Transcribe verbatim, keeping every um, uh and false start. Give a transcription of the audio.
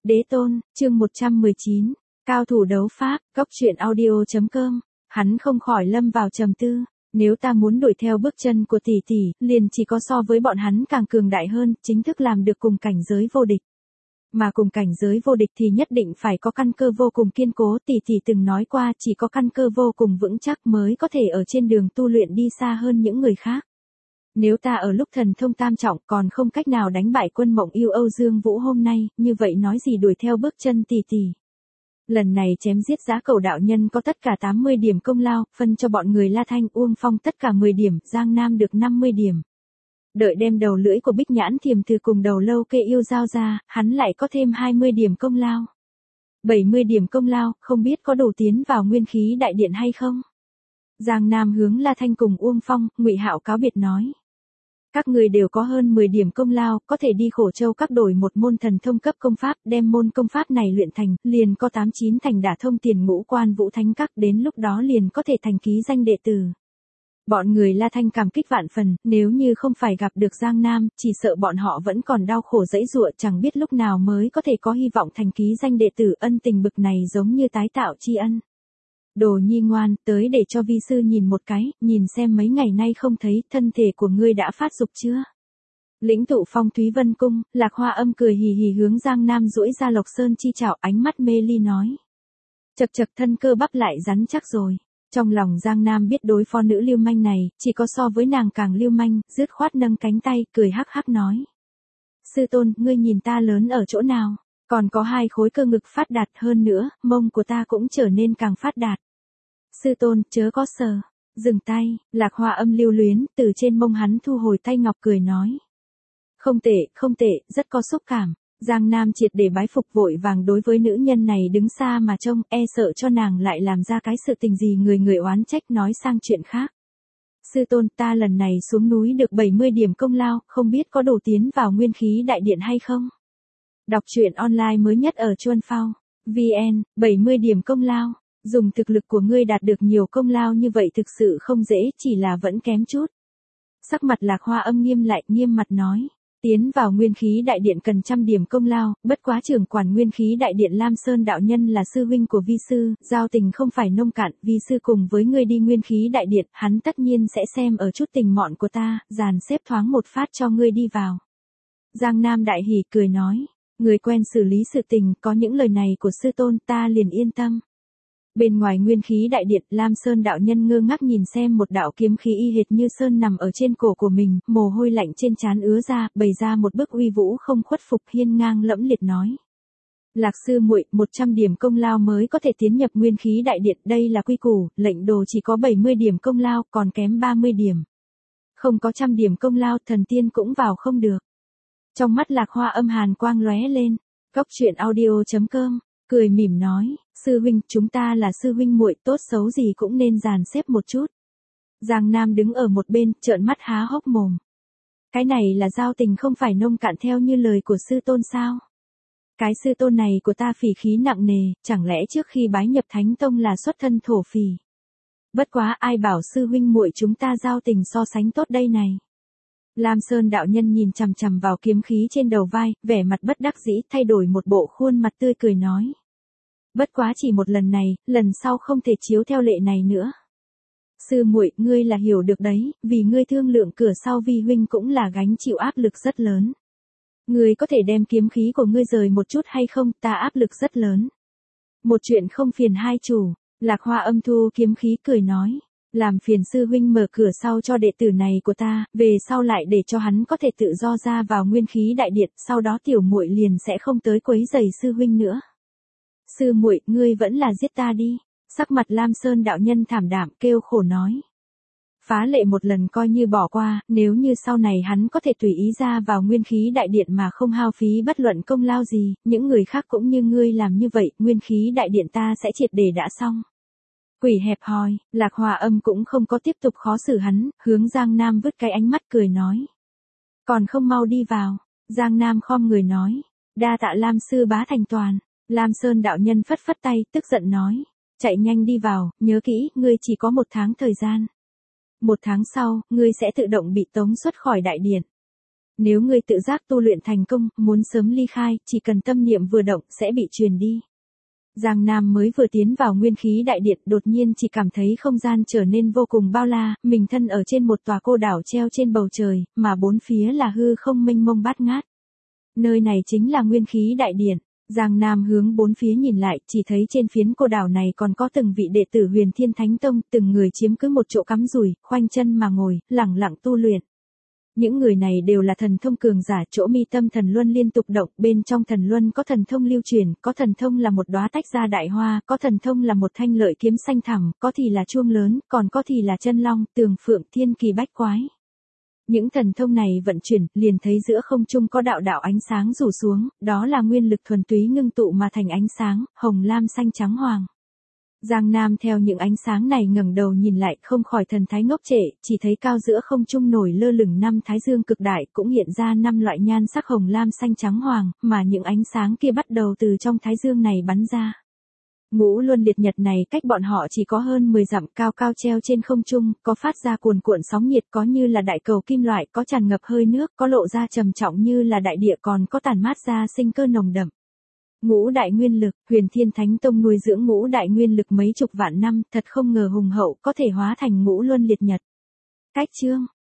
Đế tôn, chương một trăm mười chín, cao thủ đấu pháp, góc truyện audio.com, hắn không khỏi lâm vào trầm tư, nếu ta muốn đuổi theo bước chân của tỷ tỷ, liền chỉ có so với bọn hắn càng cường đại hơn, chính thức làm được cùng cảnh giới vô địch. Mà cùng cảnh giới vô địch thì nhất định phải có căn cơ vô cùng kiên cố, tỷ tỷ từng nói qua chỉ có căn cơ vô cùng vững chắc mới có thể ở trên đường tu luyện đi xa hơn những người khác. Nếu ta ở lúc thần thông tam trọng còn không cách nào đánh bại Quân Mộng Yêu Âu Dương Vũ hôm nay, như vậy nói gì đuổi theo bước chân tỷ tỷ. Lần này chém giết Giá Cẩu đạo nhân có tất cả tám mươi điểm công lao, phân cho bọn người La Thanh Uông Phong tất cả mười điểm, Giang Nam được năm mươi điểm. Đợi đem đầu lưỡi của Bích Nhãn Thiềm Từ cùng đầu lâu kê yêu giao ra, hắn lại có thêm hai mươi điểm công lao. bảy mươi điểm công lao, không biết có đủ tiến vào nguyên khí đại điện hay không? Giang Nam hướng La Thanh cùng Uông Phong, Ngụy Hạo cáo biệt nói. Các người đều có hơn mười điểm công lao, có thể đi Khổ Châu các đổi một môn thần thông cấp công pháp, đem môn công pháp này luyện thành, liền có tám chín thành đả thông tiền ngũ quan vũ thánh các, đến lúc đó liền có thể thành ký danh đệ tử. Bọn người La Thanh cảm kích vạn phần, nếu như không phải gặp được Giang Nam, chỉ sợ bọn họ vẫn còn đau khổ dẫy dụa, chẳng biết lúc nào mới có thể có hy vọng thành ký danh đệ tử, ân tình bực này giống như tái tạo tri ân. Đồ nhi ngoan, tới để cho vi sư nhìn một cái, nhìn xem mấy ngày nay không thấy, thân thể của ngươi đã phát dục chưa? Lĩnh tụ phong Thúy Vân Cung, Lạc Hoa Âm cười hì hì hướng Giang Nam duỗi ra Lộc Sơn chi chảo, ánh mắt mê ly nói. Chật chật, thân cơ bắp lại rắn chắc rồi. Trong lòng Giang Nam biết đối phó nữ lưu manh này, chỉ có so với nàng càng lưu manh, dứt khoát nâng cánh tay, cười hắc hắc nói. Sư tôn, ngươi nhìn ta lớn ở chỗ nào? Còn có hai khối cơ ngực phát đạt hơn nữa, mông của ta cũng trở nên càng phát đạt. Sư tôn, chớ có sờ. Dừng tay, Lạc Hoa Âm lưu luyến, từ trên mông hắn thu hồi tay ngọc cười nói. Không tệ, không tệ, rất có xúc cảm. Giang Nam triệt để bái phục, vội vàng đối với nữ nhân này đứng xa mà trông, e sợ cho nàng lại làm ra cái sự tình gì người người oán trách, nói sang chuyện khác. Sư tôn, ta lần này xuống núi được bảy mươi điểm công lao, không biết có đủ tiến vào nguyên khí đại điện hay không? Đọc truyện online mới nhất ở Chuan Phao, vê en, bảy mươi điểm công lao. Dùng thực lực của ngươi đạt được nhiều công lao như vậy thực sự không dễ, chỉ là vẫn kém chút. Sắc mặt Lạc Hoa Âm nghiêm lại, nghiêm mặt nói. Tiến vào nguyên khí đại điện cần trăm điểm công lao, bất quá trưởng quản nguyên khí đại điện Lam Sơn đạo nhân là sư huynh của vi sư, giao tình không phải nông cạn, vi sư cùng với ngươi đi nguyên khí đại điện, hắn tất nhiên sẽ xem ở chút tình mọn của ta, dàn xếp thoáng một phát cho ngươi đi vào. Giang Nam đại hỉ cười nói, người quen xử lý sự tình, có những lời này của sư tôn ta liền yên tâm. Bên ngoài nguyên khí đại điện, Lam Sơn đạo nhân ngơ ngác nhìn xem một đạo kiếm khí y hệt như sơn nằm ở trên cổ của mình, mồ hôi lạnh trên trán ứa ra, bày ra một bức uy vũ không khuất phục, hiên ngang lẫm liệt nói. Lạc sư muội, một trăm điểm công lao mới có thể tiến nhập nguyên khí đại điện, đây là quy củ, lệnh đồ chỉ có bảy mươi điểm công lao, còn kém ba mươi điểm. Không có trăm điểm công lao, thần tiên cũng vào không được. Trong mắt Lạc Hoa Âm hàn quang lóe lên, góc truyện audio.com, cười mỉm nói. Sư huynh, chúng ta là sư huynh muội, tốt xấu gì cũng nên dàn xếp một chút. Giang Nam đứng ở một bên, trợn mắt há hốc mồm. Cái này là giao tình không phải nông cạn theo như lời của sư tôn sao? Cái sư tôn này của ta phỉ khí nặng nề, chẳng lẽ trước khi bái nhập Thánh Tông là xuất thân thổ phỉ? Bất quá ai bảo sư huynh muội chúng ta giao tình so sánh tốt đây này. Lam Sơn đạo nhân nhìn chằm chằm vào kiếm khí trên đầu vai, vẻ mặt bất đắc dĩ, thay đổi một bộ khuôn mặt tươi cười nói. Bất quá chỉ một lần này, lần sau không thể chiếu theo lệ này nữa. Sư muội, ngươi là hiểu được đấy, vì ngươi thương lượng cửa sau vi huynh cũng là gánh chịu áp lực rất lớn. Ngươi có thể đem kiếm khí của ngươi rời một chút hay không, ta áp lực rất lớn. Một chuyện không phiền hai chủ, Lạc Hoa Âm thu kiếm khí cười nói. Làm phiền sư huynh mở cửa sau cho đệ tử này của ta, về sau lại để cho hắn có thể tự do ra vào nguyên khí đại điện, sau đó tiểu muội liền sẽ không tới quấy rầy sư huynh nữa. Sư muội, ngươi vẫn là giết ta đi. Sắc mặt Lam Sơn đạo nhân thảm đạm kêu khổ nói. Phá lệ một lần coi như bỏ qua, nếu như sau này hắn có thể tùy ý ra vào nguyên khí đại điện mà không hao phí bất luận công lao gì, những người khác cũng như ngươi làm như vậy, nguyên khí đại điện ta sẽ triệt để đã xong. Quỷ hẹp hòi, Lạc Hoa Âm cũng không có tiếp tục khó xử hắn, hướng Giang Nam vứt cái ánh mắt cười nói. Còn không mau đi vào. Giang Nam khom người nói. Đa tạ Lam sư bá thành toàn. Lam Sơn đạo nhân phất phất tay, tức giận nói. Chạy nhanh đi vào, nhớ kỹ, ngươi chỉ có một tháng thời gian. Một tháng sau, ngươi sẽ tự động bị tống xuất khỏi đại điện. Nếu ngươi tự giác tu luyện thành công, muốn sớm ly khai, chỉ cần tâm niệm vừa động sẽ bị truyền đi. Giang Nam mới vừa tiến vào nguyên khí đại điện, đột nhiên chỉ cảm thấy không gian trở nên vô cùng bao la, mình thân ở trên một tòa cô đảo treo trên bầu trời, mà bốn phía là hư không mênh mông bát ngát. Nơi này chính là nguyên khí đại điện. Giang Nam hướng bốn phía nhìn lại, chỉ thấy trên phiến cô đảo này còn có từng vị đệ tử Huyền Thiên Thánh Tông, từng người chiếm cứ một chỗ cắm rùi, khoanh chân mà ngồi, lẳng lặng tu luyện. Những người này đều là thần thông cường giả, chỗ mi tâm thần luân liên tục động, bên trong thần luân có thần thông lưu truyền, có thần thông là một đóa tách ra đại hoa, có thần thông là một thanh lợi kiếm xanh thẳm, có thì là chuông lớn, còn có thì là chân long, tường phượng, thiên kỳ bách quái. Những thần thông này vận chuyển, liền thấy giữa không trung có đạo đạo ánh sáng rủ xuống, đó là nguyên lực thuần túy ngưng tụ mà thành ánh sáng, hồng lam xanh trắng hoàng. Giang Nam theo những ánh sáng này ngẩng đầu nhìn lại, không khỏi thần thái ngốc trệ, chỉ thấy cao giữa không trung nổi lơ lửng năm thái dương cực đại, cũng hiện ra năm loại nhan sắc hồng lam xanh trắng hoàng, mà những ánh sáng kia bắt đầu từ trong thái dương này bắn ra. Ngũ luân liệt nhật này cách bọn họ chỉ có hơn mười dặm, cao cao treo trên không trung, có phát ra cuồn cuộn sóng nhiệt, có như là đại cầu kim loại, có tràn ngập hơi nước, có lộ ra trầm trọng như là đại địa, còn có tản mát ra sinh cơ nồng đậm. Ngũ đại nguyên lực, Huyền Thiên Thánh Tông nuôi dưỡng ngũ đại nguyên lực mấy chục vạn năm, thật không ngờ hùng hậu có thể hóa thành ngũ luân liệt nhật. Cách chương